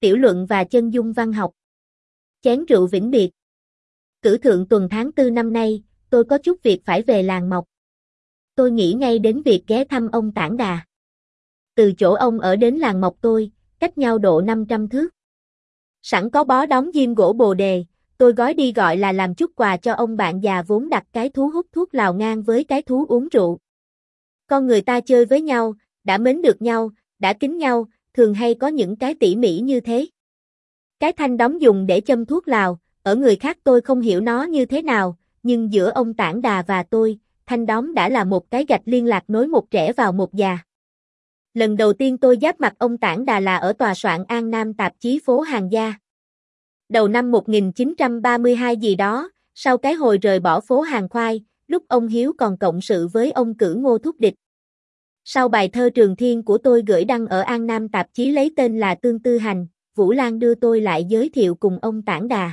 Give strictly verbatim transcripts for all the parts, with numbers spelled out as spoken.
Tiểu luận và chân dung văn học. Chén rượu vĩnh biệt. Cử thượng tuần tháng tư năm nay, tôi có chút việc phải về làng Mộc. Tôi nghĩ ngay đến việc ghé thăm ông Tản Đà. Từ chỗ ông ở đến làng Mộc tôi, cách nhau độ năm trăm thước. Sẵn có bó đóng diêm gỗ bồ đề, tôi gói đi gọi là làm chút quà cho ông bạn già vốn đặt cái thú hút thuốc lào ngang với cái thú uống rượu. Con người ta chơi với nhau, đã mến được nhau, đã kính nhau, thường hay có những cái tỉ mỉ như thế. Cái thanh đóng dùng để châm thuốc lào, ở người khác tôi không hiểu nó như thế nào, nhưng giữa ông Tản Đà và tôi, thanh đóng đã là một cái gạch liên lạc nối một trẻ vào một già. Lần đầu tiên tôi giáp mặt ông Tản Đà là ở tòa soạn An Nam tạp chí phố Hàng Gia. Đầu năm một nghìn chín trăm ba mươi hai gì đó, sau cái hồi rời bỏ phố Hàng Khoai, lúc ông Hiếu còn cộng sự với ông Cử Ngô Thúc Địch. Sau bài thơ Trường Thiên của tôi gửi đăng ở An Nam tạp chí lấy tên là Tương Tư Hành, Vũ Lan đưa tôi lại giới thiệu cùng ông Tản Đà.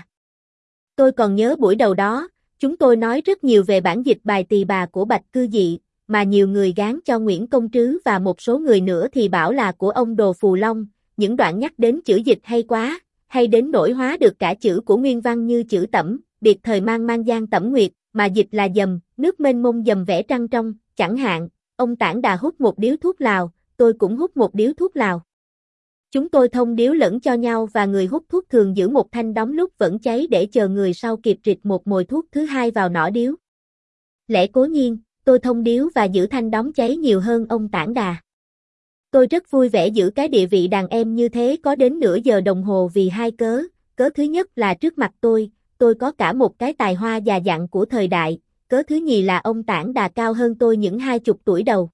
Tôi còn nhớ buổi đầu đó, chúng tôi nói rất nhiều về bản dịch bài Tỳ Bà của Bạch Cư Dị, mà nhiều người gán cho Nguyễn Công Trứ và một số người nữa thì bảo là của ông Đồ Phù Long, những đoạn nhắc đến chữ dịch hay quá, hay đến nỗi hóa được cả chữ của nguyên văn như chữ tẩm, biệt thời mang mang giang tẩm nguyệt, mà dịch là dầm, nước mênh mông dầm vẽ trăng trong, chẳng hạn. Ông Tản Đà hút một điếu thuốc lào, tôi cũng hút một điếu thuốc lào. Chúng tôi thông điếu lẫn cho nhau và người hút thuốc thường giữ một thanh đóng lúc vẫn cháy để chờ người sau kịp rịt một mồi thuốc thứ hai vào nỏ điếu. Lẽ cố nhiên, tôi thông điếu và giữ thanh đóng cháy nhiều hơn ông Tản Đà. Tôi rất vui vẻ giữ cái địa vị đàn em như thế có đến nửa giờ đồng hồ vì hai cớ. Cớ thứ nhất là trước mặt tôi, tôi có cả một cái tài hoa già dặn của thời đại. Cớ thứ nhì là ông Tản Đà cao hơn tôi những hai chục tuổi đầu.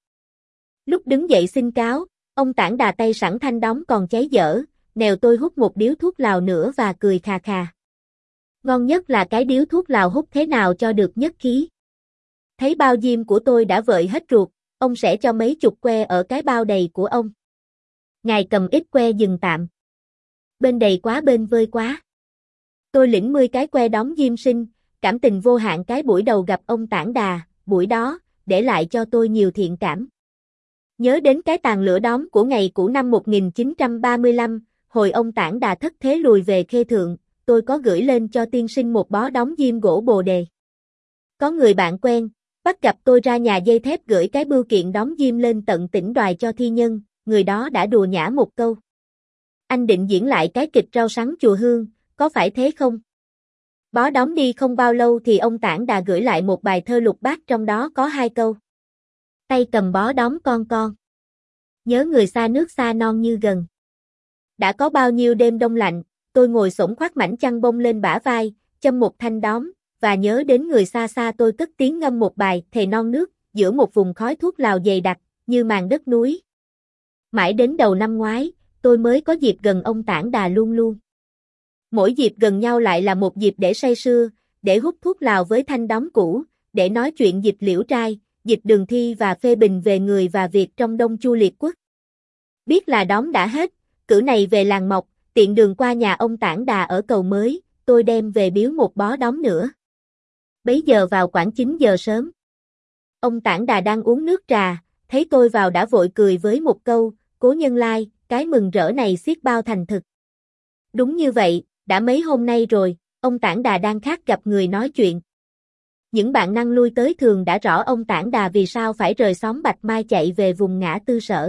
Lúc đứng dậy xin cáo, ông Tản Đà tay sẵn thanh đóng còn cháy dở, nèo tôi hút một điếu thuốc lào nữa và cười khà khà. Ngon nhất là cái điếu thuốc lào hút thế nào cho được nhất khí. Thấy bao diêm của tôi đã vợi hết ruột, ông sẽ cho mấy chục que ở cái bao đầy của ông. Ngài cầm ít que dừng tạm. Bên đầy quá bên vơi quá. Tôi lĩnh mươi cái que đóng diêm sinh, cảm tình vô hạn cái buổi đầu gặp ông Tản Đà, buổi đó, để lại cho tôi nhiều thiện cảm. Nhớ đến cái tàn lửa đóm của ngày cũ năm một nghìn chín trăm ba mươi lăm, hồi ông Tản Đà thất thế lùi về Khê Thượng, tôi có gửi lên cho tiên sinh một bó đóng diêm gỗ bồ đề. Có người bạn quen, bắt gặp tôi ra nhà dây thép gửi cái bưu kiện đóng diêm lên tận tỉnh Đoài cho thi nhân, người đó đã đùa nhã một câu. Anh định diễn lại cái kịch rau sắn chùa Hương, có phải thế không? Bó đóng đi không bao lâu thì ông Tản Đà gửi lại một bài thơ lục bát trong đó có hai câu. Tay cầm bó đóng con con. Nhớ người xa nước xa non như gần. Đã có bao nhiêu đêm đông lạnh, tôi ngồi xổm khoác mảnh chăn bông lên bả vai, châm một thanh đóm, và nhớ đến người xa xa tôi cất tiếng ngâm một bài Thề Non Nước, giữa một vùng khói thuốc lào dày đặc, như màn đất núi. Mãi đến đầu năm ngoái, tôi mới có dịp gần ông Tản Đà luôn luôn. Mỗi dịp gần nhau lại là một dịp để say sưa, để hút thuốc lào với thanh đóm cũ, để nói chuyện dịch liễu trai, dịch đường thi và phê bình về người và việc trong Đông Chu Liệt Quốc. Biết là đóm đã hết, cử này về làng Mộc, tiện đường qua nhà ông Tản Đà ở Cầu Mới, tôi đem về biếu một bó đóm nữa. Bấy giờ vào khoảng chín giờ sớm. Ông Tản Đà đang uống nước trà, thấy tôi vào đã vội cười với một câu, cố nhân lai, cái mừng rỡ này xiết bao thành thực. Đúng như vậy, đã mấy hôm nay rồi, ông Tản Đà đang khát gặp người nói chuyện. Những bạn năng lui tới thường đã rõ ông Tản Đà vì sao phải rời xóm Bạch Mai chạy về vùng ngã tư Sở.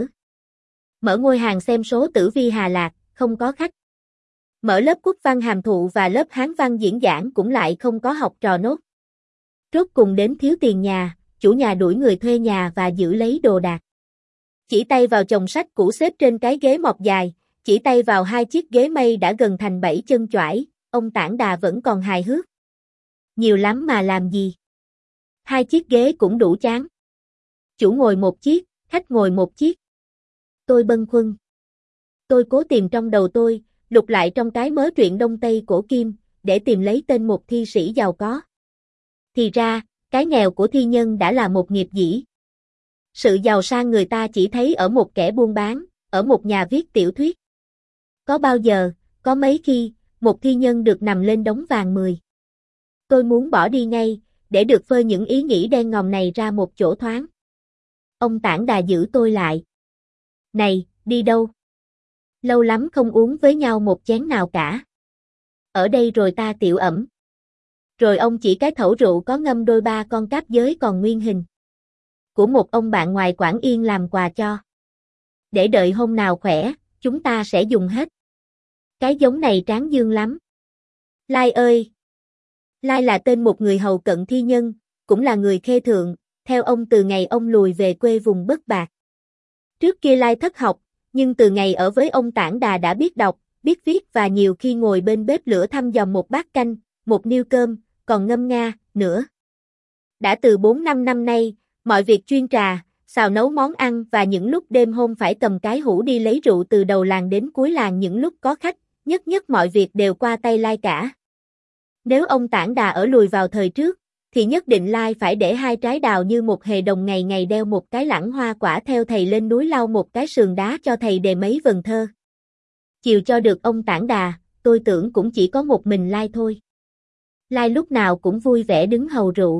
Mở ngôi hàng xem số tử vi Hà Lạc, không có khách. Mở lớp quốc văn hàm thụ và lớp hán văn diễn giảng cũng lại không có học trò nốt. Rốt cùng đến thiếu tiền nhà, chủ nhà đuổi người thuê nhà và giữ lấy đồ đạc. Chỉ tay vào chồng sách cũ xếp trên cái ghế mọc dài, chỉ tay vào hai chiếc ghế mây đã gần thành bảy chân choải, ông Tản Đà vẫn còn hài hước. Nhiều lắm mà làm gì? Hai chiếc ghế cũng đủ chán. Chủ ngồi một chiếc, khách ngồi một chiếc. Tôi bâng khuâng. Tôi cố tìm trong đầu tôi, lục lại trong cái mớ truyện Đông Tây cổ kim, để tìm lấy tên một thi sĩ giàu có. Thì ra, cái nghèo của thi nhân đã là một nghiệp dĩ. Sự giàu sang người ta chỉ thấy ở một kẻ buôn bán, ở một nhà viết tiểu thuyết. Có bao giờ, có mấy khi, một thi nhân được nằm lên đống vàng mười. Tôi muốn bỏ đi ngay, để được phơi những ý nghĩ đen ngòm này ra một chỗ thoáng. Ông Tản Đà giữ tôi lại. Này, đi đâu? Lâu lắm không uống với nhau một chén nào cả. Ở đây rồi ta tiểu ẩm. Rồi ông chỉ cái thẩu rượu có ngâm đôi ba con cáp giới còn nguyên hình. Của một ông bạn ngoài Quảng Yên làm quà cho. Để đợi hôm nào khỏe, chúng ta sẽ dùng hết. Cái giống này tráng dương lắm. Lai ơi! Lai là tên một người hầu cận thi nhân, cũng là người Khê Thượng, theo ông từ ngày ông lùi về quê vùng Bất Bạc. Trước kia Lai thất học, nhưng từ ngày ở với ông Tản Đà đã biết đọc, biết viết và nhiều khi ngồi bên bếp lửa thăm dòm một bát canh, một niêu cơm, còn ngâm nga, nữa. Đã từ bốn năm năm nay, mọi việc chuyên trà, xào nấu món ăn và những lúc đêm hôm phải cầm cái hũ đi lấy rượu từ đầu làng đến cuối làng những lúc có khách, nhất nhất mọi việc đều qua tay Lai cả. Nếu ông Tản Đà ở lùi vào thời trước, thì nhất định Lai phải để hai trái đào như một hề đồng ngày ngày đeo một cái lẵng hoa quả theo thầy lên núi lau một cái sườn đá cho thầy đề mấy vần thơ. Chiều cho được ông Tản Đà, tôi tưởng cũng chỉ có một mình Lai thôi. Lai lúc nào cũng vui vẻ đứng hầu rượu.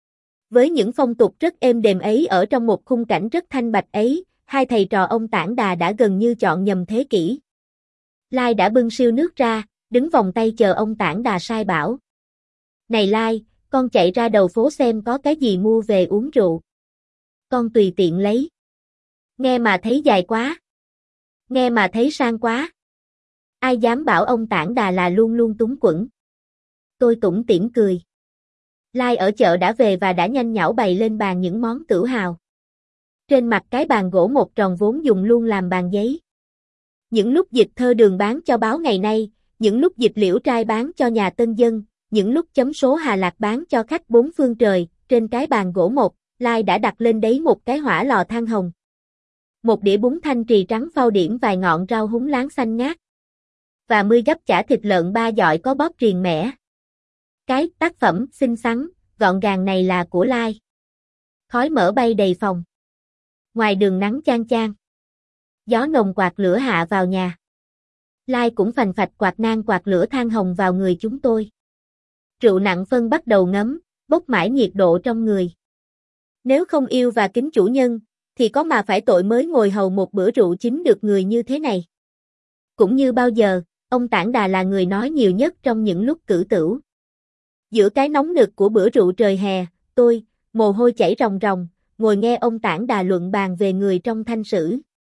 Với những phong tục rất êm đềm ấy ở trong một khung cảnh rất thanh bạch ấy, hai thầy trò ông Tản Đà đã gần như chọn nhầm thế kỷ. Lai đã bưng siêu nước ra, đứng vòng tay chờ ông Tản Đà sai bảo. Này Lai, con chạy ra đầu phố xem có cái gì mua về uống rượu. Con tùy tiện lấy. Nghe mà thấy dài quá. Nghe mà thấy sang quá. Ai dám bảo ông Tản Đà là luôn luôn túng quẫn. Tôi tủm tỉm cười. Lai ở chợ đã về và đã nhanh nhảu bày lên bàn những món tửu hào. Trên mặt cái bàn gỗ một tròn vốn dùng luôn làm bàn giấy. Những lúc dịch thơ đường bán cho báo Ngày Nay, những lúc dịch liễu trai bán cho nhà Tân Dân, những lúc chấm số Hà Lạc bán cho khách bốn phương trời, trên cái bàn gỗ một, Lai đã đặt lên đấy một cái hỏa lò than hồng. Một đĩa bún thanh trì trắng phao điểm vài ngọn rau húng láng xanh ngát. Và mươi gắp chả thịt lợn ba dọi có bóp riềng mẻ. Cái tác phẩm xinh xắn, gọn gàng này là của Lai. Khói mỡ bay đầy phòng. Ngoài đường nắng chang chang. Gió nồng quạt lửa hạ vào nhà. Lai cũng phành phạch quạt nang quạt lửa than hồng vào người chúng tôi. Rượu nặng phân bắt đầu ngấm, bốc mãi nhiệt độ trong người. Nếu không yêu và kính chủ nhân, thì có mà phải tội mới ngồi hầu một bữa rượu chín được người như thế này. Cũng như bao giờ, ông Tản Đà là người nói nhiều nhất trong những lúc cử tửu. Giữa cái nóng nực của bữa rượu trời hè, tôi, mồ hôi chảy ròng ròng, ngồi nghe ông Tản Đà luận bàn về người trong thanh sử.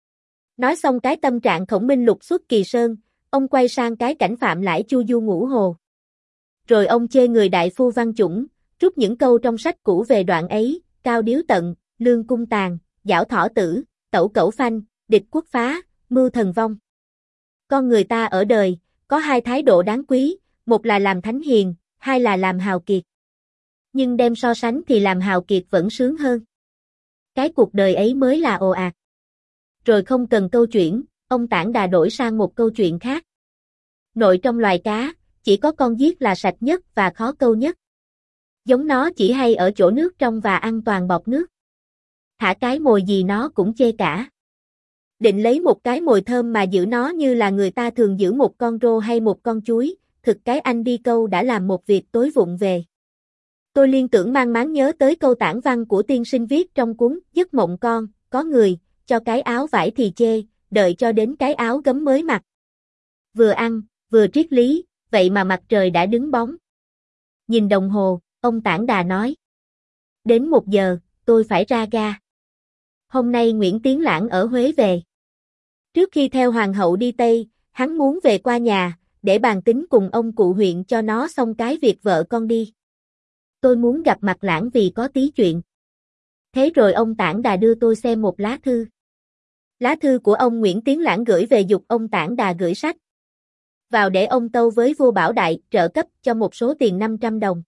Nói xong cái tâm trạng Khổng Minh lục xuất Kỳ Sơn, ông quay sang cái cảnh Phạm Lãi Chu Du Ngũ Hồ. Rồi ông chê người đại phu Văn Chủng, rút những câu trong sách cũ về đoạn ấy, cao điếu tận, lương cung tàn, giảo thỏ tử, tẩu cẩu phanh, địch quốc phá, mưu thần vong. Con người ta ở đời, có hai thái độ đáng quý, một là làm thánh hiền, hai là làm hào kiệt. Nhưng đem so sánh thì làm hào kiệt vẫn sướng hơn. Cái cuộc đời ấy mới là ồ ạt. Rồi không cần câu chuyện, ông Tản Đà đổi sang một câu chuyện khác. Nội trong loài cá, chỉ có con giết là sạch nhất và khó câu nhất. Giống nó chỉ hay ở chỗ nước trong và ăn toàn bọt nước. Thả cái mồi gì nó cũng chê cả. Định lấy một cái mồi thơm mà giữ nó như là người ta thường giữ một con rô hay một con chuối, thực cái anh đi câu đã làm một việc tối vụng về. Tôi liên tưởng mang máng nhớ tới câu tản văn của tiên sinh viết trong cuốn Giấc Mộng Con, có người, cho cái áo vải thì chê, đợi cho đến cái áo gấm mới mặc. Vừa ăn, vừa triết lý, vậy mà mặt trời đã đứng bóng. Nhìn đồng hồ, ông Tản Đà nói. Đến một giờ, tôi phải ra ga. Hôm nay Nguyễn Tiến Lãng ở Huế về. Trước khi theo Hoàng hậu đi Tây, hắn muốn về qua nhà, để bàn tính cùng ông cụ huyện cho nó xong cái việc vợ con đi. Tôi muốn gặp mặt Lãng vì có tí chuyện. Thế rồi ông Tản Đà đưa tôi xem một lá thư. Lá thư của ông Nguyễn Tiến Lãng gửi về giục ông Tản Đà gửi sách vào để ông tâu với vua Bảo Đại trợ cấp cho một số tiền năm trăm đồng.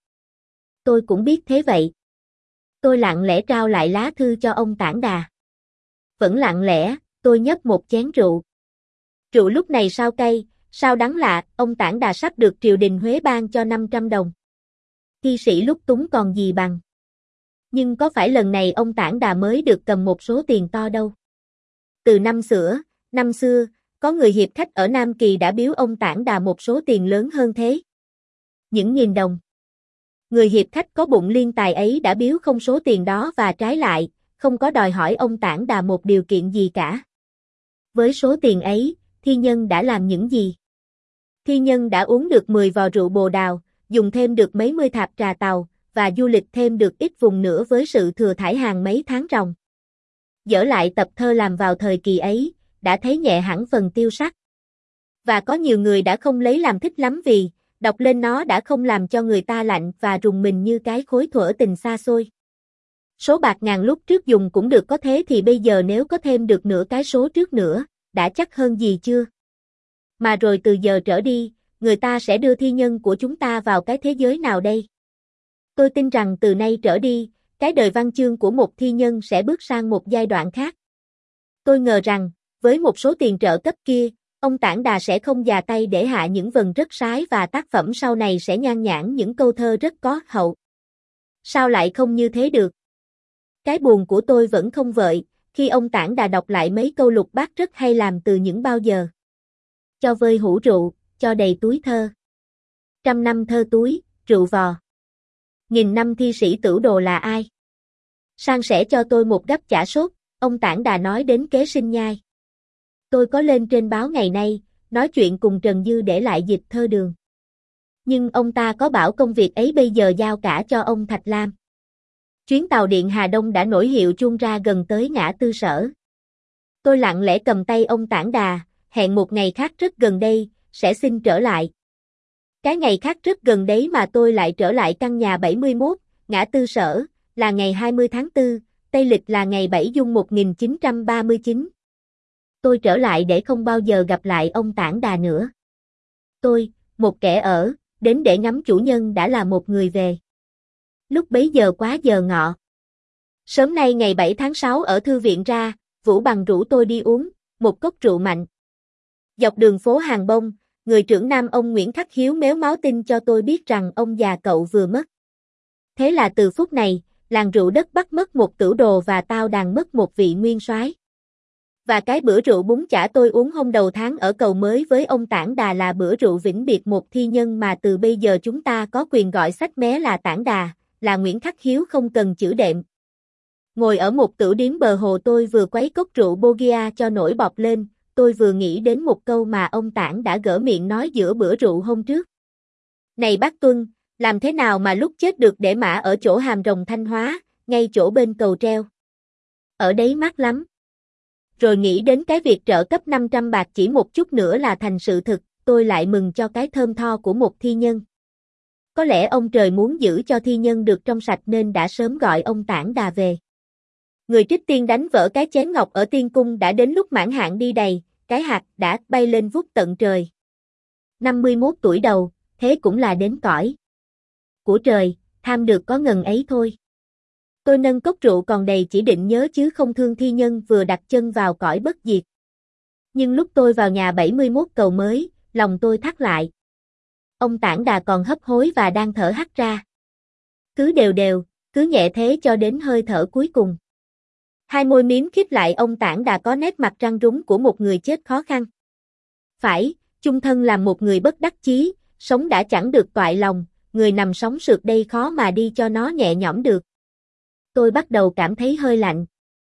Tôi cũng biết thế vậy. Tôi lặng lẽ trao lại lá thư cho ông Tản Đà. Vẫn lặng lẽ, tôi nhấp một chén rượu. Rượu lúc này sao cay, sao đắng lạ, ông Tản Đà sắp được triều đình Huế ban cho năm trăm đồng. Thi sĩ lúc túng còn gì bằng. Nhưng có phải lần này ông Tản Đà mới được cầm một số tiền to đâu. Từ năm xưa, năm xưa, có người hiệp khách ở Nam Kỳ đã biếu ông Tản Đà một số tiền lớn hơn thế. Những nghìn đồng. Người hiệp khách có bụng liên tài ấy đã biếu không số tiền đó và trái lại, không có đòi hỏi ông Tản Đà một điều kiện gì cả. Với số tiền ấy, thi nhân đã làm những gì? Thi nhân đã uống được mười vò rượu bồ đào, dùng thêm được mấy mươi thạp trà tàu, và du lịch thêm được ít vùng nữa với sự thừa thải hàng mấy tháng ròng. Dở lại tập thơ làm vào thời kỳ ấy, đã thấy nhẹ hẳn phần tiêu sắc. Và có nhiều người đã không lấy làm thích lắm vì, đọc lên nó đã không làm cho người ta lạnh và rùng mình như cái khối thuở tình xa xôi. Số bạc ngàn lúc trước dùng cũng được có thế thì bây giờ nếu có thêm được nửa cái số trước nữa, đã chắc hơn gì chưa? Mà rồi từ giờ trở đi, người ta sẽ đưa thi nhân của chúng ta vào cái thế giới nào đây? Tôi tin rằng từ nay trở đi, cái đời văn chương của một thi nhân sẽ bước sang một giai đoạn khác. Tôi ngờ rằng, với một số tiền trợ cấp kia, ông Tản Đà sẽ không già tay để hạ những vần rất sái và tác phẩm sau này sẽ nhan nhản những câu thơ rất có hậu. Sao lại không như thế được? Cái buồn của tôi vẫn không vợi, khi ông Tản Đà đọc lại mấy câu lục bát rất hay làm từ những bao giờ. Cho vơi hũ rượu, cho đầy túi thơ. Trăm năm thơ túi, rượu vò. Nghìn năm thi sĩ tử đồ là ai? Sang sẻ cho tôi một gắp chả sốt, ông Tản Đà nói đến kế sinh nhai. Tôi có lên trên báo ngày nay, nói chuyện cùng Trần Dư để lại dịch thơ Đường. Nhưng ông ta có bảo công việc ấy bây giờ giao cả cho ông Thạch Lam. Chuyến tàu điện Hà Đông đã nổi hiệu chuông ra gần tới ngã tư Sở. Tôi lặng lẽ cầm tay ông Tản Đà, hẹn một ngày khác rất gần đây, sẽ xin trở lại. Cái ngày khác rất gần đấy mà tôi lại trở lại căn nhà bảy mươi mốt, ngã tư Sở, là ngày hai mươi tháng tư, Tây lịch là ngày bảy Giêng một nghìn chín trăm ba mươi chín. Tôi trở lại để không bao giờ gặp lại ông Tản Đà nữa. Tôi, một kẻ ở, đến để ngắm chủ nhân đã là một người về. Lúc bấy giờ quá giờ ngọ. Sớm nay ngày bảy tháng sáu ở thư viện ra, Vũ Bằng rủ tôi đi uống một cốc rượu mạnh. Dọc đường phố Hàng Bông, người trưởng nam ông Nguyễn Khắc Hiếu méo máu tin cho tôi biết rằng ông già cậu vừa mất. Thế là từ phút này, làng rượu đất Bắc mất một tử đồ và tao đàn mất một vị nguyên soái. Và cái bữa rượu bún chả tôi uống hôm đầu tháng ở Cầu Mới với ông Tản Đà là bữa rượu vĩnh biệt một thi nhân mà từ bây giờ chúng ta có quyền gọi sách mé là Tản Đà, là Nguyễn Khắc Hiếu không cần chữ đệm. Ngồi ở một tửu điếm bờ hồ tôi vừa quấy cốc rượu Bogia cho nổi bọt lên, tôi vừa nghĩ đến một câu mà ông Tản đã gỡ miệng nói giữa bữa rượu hôm trước. Này bác Tuân, làm thế nào mà lúc chết được để mã ở chỗ Hàm Rồng Thanh Hóa, ngay chỗ bên cầu treo? Ở đấy mát lắm. Rồi nghĩ đến cái việc trợ cấp năm trăm bạc chỉ một chút nữa là thành sự thực, tôi lại mừng cho cái thơm tho của một thi nhân. Có lẽ ông trời muốn giữ cho thi nhân được trong sạch nên đã sớm gọi ông Tản Đà về. Người trích tiên đánh vỡ cái chén ngọc ở tiên cung đã đến lúc mãn hạn đi đầy, cái hạt đã bay lên vút tận trời. năm mươi mốt tuổi đầu, thế cũng là đến cõi của trời, tham được có ngần ấy thôi. Tôi nâng cốc rượu còn đầy chỉ định nhớ chứ không thương thi nhân vừa đặt chân vào cõi bất diệt. Nhưng lúc tôi vào nhà bảy mươi mốt Cầu Mới, lòng tôi thắt lại. Ông Tản Đà còn hấp hối và đang thở hắt ra. Cứ đều đều, cứ nhẹ thế cho đến hơi thở cuối cùng. Hai môi miếm khít lại ông Tản Đà có nét mặt răng rúng của một người chết khó khăn. Phải, chung thân làm một người bất đắc chí, sống đã chẳng được toại lòng, người nằm sóng sượt đây khó mà đi cho nó nhẹ nhõm được. Tôi bắt đầu cảm thấy hơi lạnh.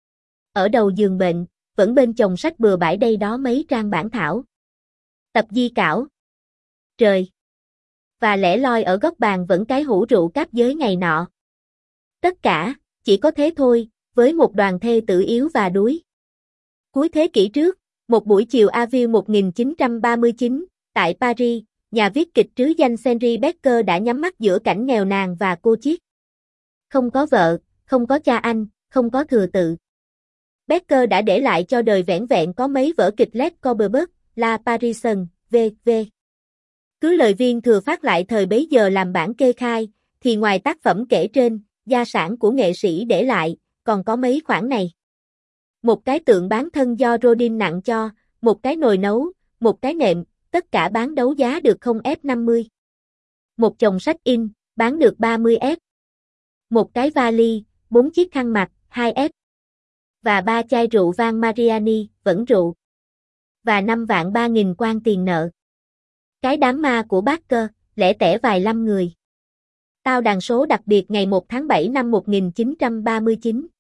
Ở đầu giường bệnh, vẫn bên chồng sách bừa bãi đây đó mấy trang bản thảo. Tập di cảo. Trời! Và lẻ loi ở góc bàn vẫn cái hũ rượu cáp giới ngày nọ. Tất cả, chỉ có thế thôi, với một đoàn thê tử yếu và đuối. Cuối thế kỷ trước, một buổi chiều Avril một nghìn chín trăm ba mươi chín, tại Paris, nhà viết kịch trứ danh Henri Becker đã nhắm mắt giữa cảnh nghèo nàn và cô chiết. Không có vợ, không có cha anh, không có thừa tự. Becker đã để lại cho đời vẻn vẹn có mấy vở kịch Les Corbeaux, La Parisienne, vân vân. Cứ lời viên thừa phát lại thời bấy giờ làm bản kê khai, thì ngoài tác phẩm kể trên, gia sản của nghệ sĩ để lại, còn có mấy khoản này. Một cái tượng bán thân do Rodin nặng cho, một cái nồi nấu, một cái nệm, tất cả bán đấu giá được không ép năm mươi. Một chồng sách in, bán được ba mươi ép. Một cái vali, bốn chiếc khăn mặt, hai ép. Và ba chai rượu vang Mariani, vẫn rượu. Và năm vạn ba nghìn quan tiền nợ. Cái đám ma của Barker, lẻ tẻ vài trăm người. Tao đàn số đặc biệt ngày một tháng bảy năm một nghìn chín trăm ba mươi chín.